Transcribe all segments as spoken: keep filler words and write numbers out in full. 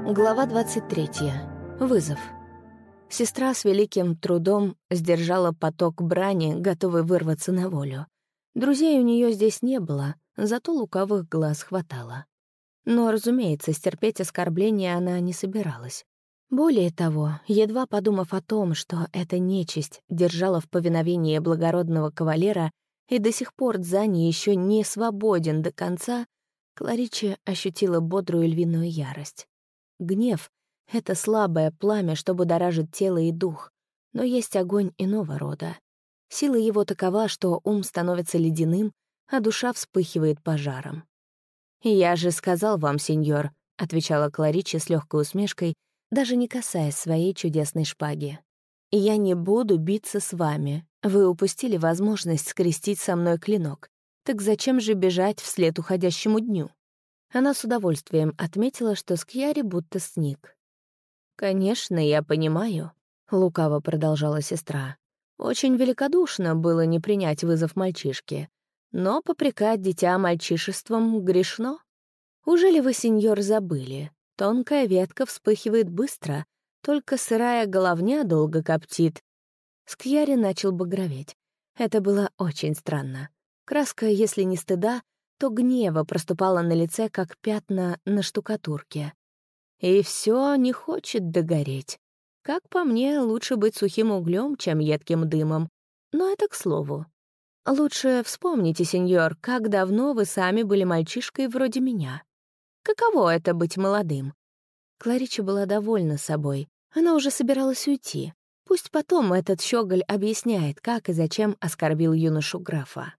Глава двадцать третья. Вызов. Сестра с великим трудом сдержала поток брани, готовый вырваться на волю. Друзей у нее здесь не было, зато лукавых глаз хватало. Но, разумеется, стерпеть оскорбления она не собиралась. Более того, едва подумав о том, что эта нечисть держала в повиновении благородного кавалера и до сих пор Дзани еще не свободен до конца, Кларича ощутила бодрую львиную ярость. Гнев — это слабое пламя, что будоражит тело и дух, но есть огонь иного рода. Сила его такова, что ум становится ледяным, а душа вспыхивает пожаром. «Я же сказал вам, сеньор», — отвечала Кларича с легкой усмешкой, даже не касаясь своей чудесной шпаги. «Я не буду биться с вами. Вы упустили возможность скрестить со мной клинок. Так зачем же бежать вслед уходящему дню?» Она с удовольствием отметила, что Скьяри будто сник. «Конечно, я понимаю», — лукаво продолжала сестра. «Очень великодушно было не принять вызов мальчишки. Но попрекать дитя мальчишеством грешно. Ужели вы, сеньор, забыли? Тонкая ветка вспыхивает быстро, только сырая головня долго коптит». Скьяри начал багроветь. Это было очень странно. Краска, если не стыда, то гнева проступала на лице, как пятна на штукатурке. И все не хочет догореть. Как по мне, лучше быть сухим углем, чем едким дымом. Но это к слову. Лучше вспомните, сеньор, как давно вы сами были мальчишкой вроде меня. Каково это быть молодым? Кларича была довольна собой. Она уже собиралась уйти. Пусть потом этот щеголь объясняет, как и зачем оскорбил юношу графа.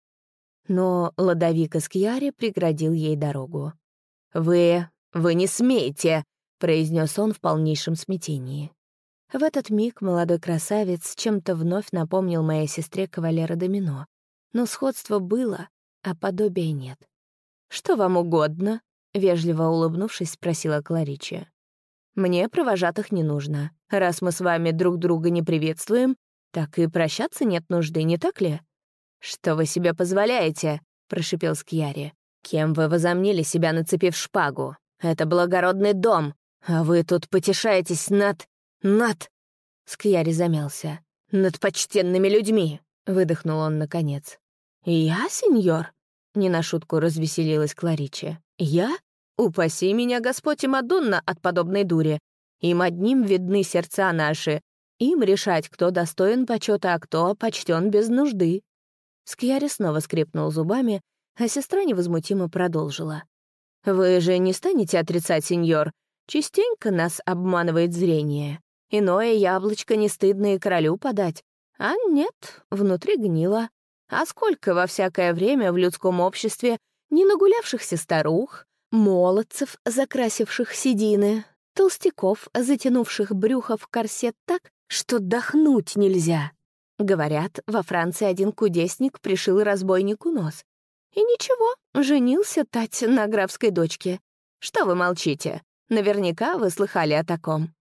Но Лодовико Скьяри преградил ей дорогу. «Вы... вы не смеете!» — произнес он в полнейшем смятении. В этот миг молодой красавец чем-то вновь напомнил моей сестре кавалера Домино. Но сходство было, а подобия нет. «Что вам угодно?» — вежливо улыбнувшись, спросила Кларича. «Мне провожатых не нужно. Раз мы с вами друг друга не приветствуем, так и прощаться нет нужды, не так ли?» «Что вы себе позволяете?» — прошипел Скьяри. «Кем вы возомнили себя, нацепив шпагу? Это благородный дом, а вы тут потешаетесь над... над...» Скьяри замялся. «Над почтенными людьми!» — выдохнул он наконец. «Я, сеньор?» — не на шутку развеселилась Кларича. «Я? Упаси меня, Господь и Мадонна, от подобной дури. Им одним видны сердца наши. Им решать, кто достоин почета, а кто почтен без нужды». Скьяри снова скрипнул зубами, а сестра невозмутимо продолжила. «Вы же не станете отрицать, сеньор? Частенько нас обманывает зрение. Иное яблочко не стыдно и королю подать. А нет, внутри гнило. А сколько во всякое время в людском обществе не нагулявшихся старух, молодцев, закрасивших седины, толстяков, затянувших брюхо в корсет так, что дохнуть нельзя. Говорят, во Франции один кудесник пришил разбойнику нос. И ничего, женился тать на графской дочке. Что вы молчите? Наверняка вы слыхали о таком».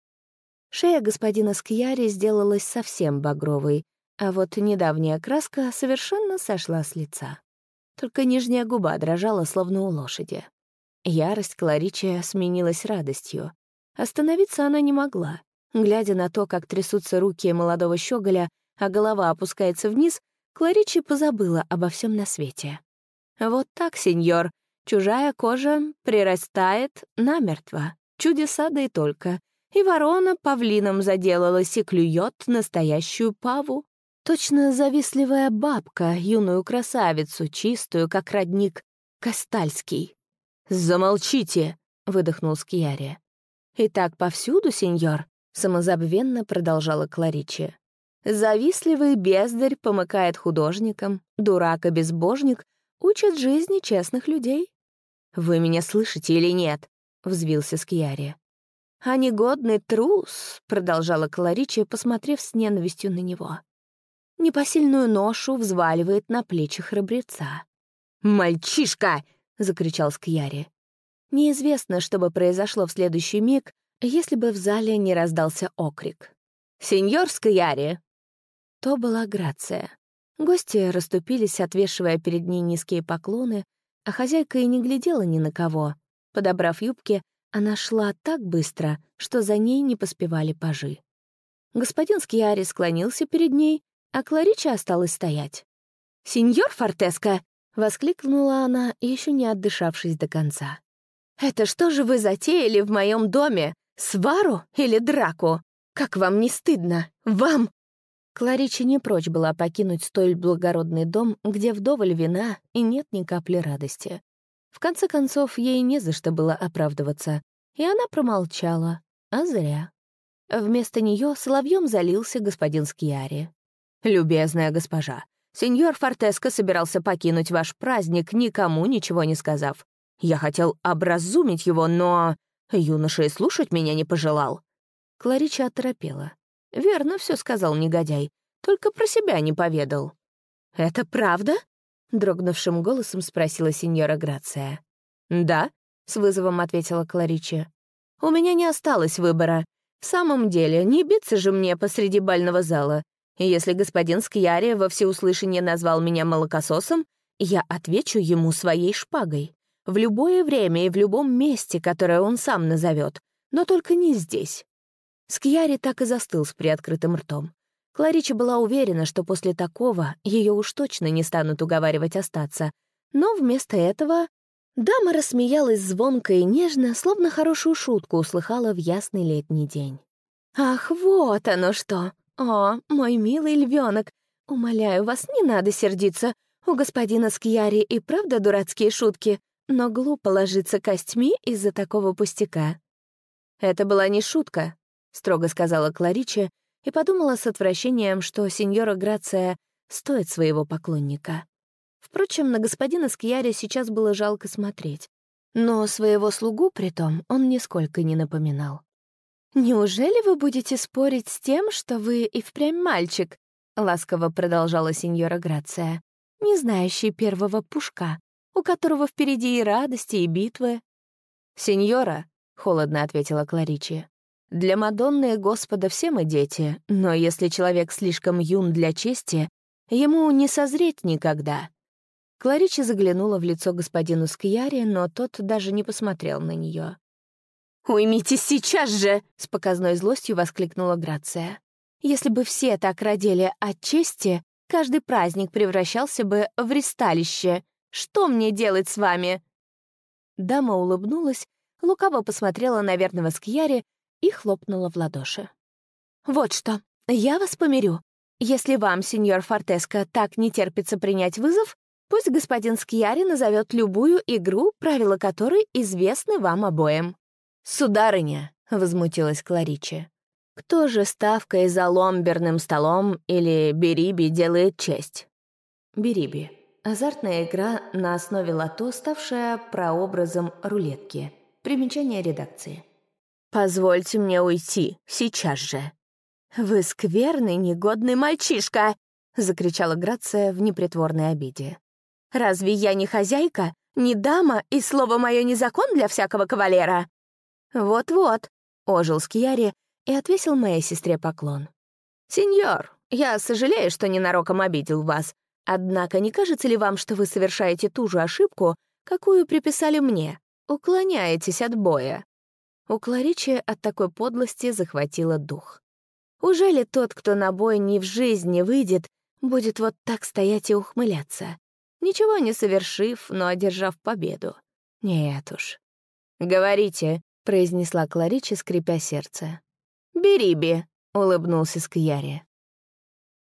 Шея господина Скьяри сделалась совсем багровой, а вот недавняя краска совершенно сошла с лица. Только нижняя губа дрожала, словно у лошади. Ярость Кларича сменилась радостью. Остановиться она не могла. Глядя на то, как трясутся руки молодого щеголя, а голова опускается вниз, Кларича позабыла обо всем на свете. «Вот так, сеньор, чужая кожа прирастает намертво. Чудеса да и только. И ворона павлином заделалась и клюет настоящую паву. Точно завистливая бабка, юную красавицу, чистую, как родник Кастальский». «Замолчите!» — выдохнул Скьяри. «И так повсюду, сеньор», — самозабвенно продолжала Кларича. «Завистливый бездарь помыкает художникам, дурак и безбожник учат жизни честных людей». «Вы меня слышите или нет?» — взвился Скьяри. «А негодный трус», — продолжала Кларича, посмотрев с ненавистью на него. «Непосильную ношу взваливает на плечи храбреца». «Мальчишка!» — закричал Скьяри. Неизвестно, что бы произошло в следующий миг, если бы в зале не раздался окрик. «Сеньор Скьяри!» То была Грация. Гости расступились, отвешивая перед ней низкие поклоны, а хозяйка и не глядела ни на кого. Подобрав юбки, Она шла так быстро, что за ней не поспевали пажи. Господин Скьяри склонился перед ней, а Кларича осталась стоять. «Сеньор Фортеско!» — воскликнула она, еще не отдышавшись до конца. «Это что же вы затеяли в моем доме? Свару или драку? Как вам не стыдно? Вам!» Кларича не прочь была покинуть столь благородный дом, где вдоволь вина и нет ни капли радости. В конце концов, ей не за что было оправдываться, и она промолчала, а зря. Вместо нее соловьем залился господин Скьяри. «Любезная госпожа, сеньор Фортеско собирался покинуть ваш праздник, никому ничего не сказав. Я хотел образумить его, но юноша и слушать меня не пожелал». Кларича оторопела. «Верно все сказал негодяй, только про себя не поведал». «Это правда?» — дрогнувшим голосом спросила сеньора Грация. «Да», — с вызовом ответила Кларича. «У меня не осталось выбора. В самом деле, не биться же мне посреди бального зала. И если господин Скьяри во всеуслышание назвал меня молокососом, я отвечу ему своей шпагой. В любое время и в любом месте, которое он сам назовет, но только не здесь». Скьяри так и застыл с приоткрытым ртом. Кларича была уверена, что после такого ее уж точно не станут уговаривать остаться. Но вместо этого дама рассмеялась звонко и нежно, словно хорошую шутку услыхала в ясный летний день. «Ах, вот оно что! О, мой милый львенок! Умоляю вас, не надо сердиться. У господина Скьяри и правда дурацкие шутки, но глупо ложиться костьми из-за такого пустяка». «Это была не шутка», — строго сказала Кларича, и подумала с отвращением, что сеньора Грация стоит своего поклонника. Впрочем, на господина Скьяри сейчас было жалко смотреть, но своего слугу притом он нисколько не напоминал. «Неужели вы будете спорить с тем, что вы и впрямь мальчик?» — ласково продолжала сеньора Грация, не знающий первого пушка, у которого впереди и радости, и битвы. «Сеньора», — холодно ответила Кларича, «для Мадонны и Господа все мы дети, но если человек слишком юн для чести, ему не созреть никогда». Кларича заглянула в лицо господину Скьяри, но тот даже не посмотрел на нее. «Уймитесь сейчас же!» — с показной злостью воскликнула Грация. «Если бы все так родили от чести, каждый праздник превращался бы в ристалище. Что мне делать с вами?» Дама улыбнулась, лукаво посмотрела на верного Скьяри и хлопнула в ладоши. «Вот что, я вас помирю. Если вам, сеньор Фортеско, так не терпится принять вызов, пусть господин Скьяри назовет любую игру, правила которой известны вам обоим». «Сударыня», — возмутилась Кларича, «кто же ставкой за ломберным столом или бериби делает честь?» Бериби — азартная игра на основе лото, ставшая прообразом рулетки. Примечание редакции. «Позвольте мне уйти, сейчас же». «Вы скверный, негодный мальчишка!» — закричала Грация в непритворной обиде. «Разве я не хозяйка, не дама, и слово мое не закон для всякого кавалера?» «Вот-вот», — ожил Скьяри и отвесил моей сестре поклон. «Сеньор, я сожалею, что ненароком обидел вас, однако не кажется ли вам, что вы совершаете ту же ошибку, какую приписали мне, уклоняетесь от боя?» У Кларичи от такой подлости захватило дух. Ужели тот, кто на бой ни в жизнь не выйдет, будет вот так стоять и ухмыляться, ничего не совершив, но одержав победу? Нет уж. «Говорите», — произнесла Кларича, скрипя сердце. «Бериби», — улыбнулся Скьяри.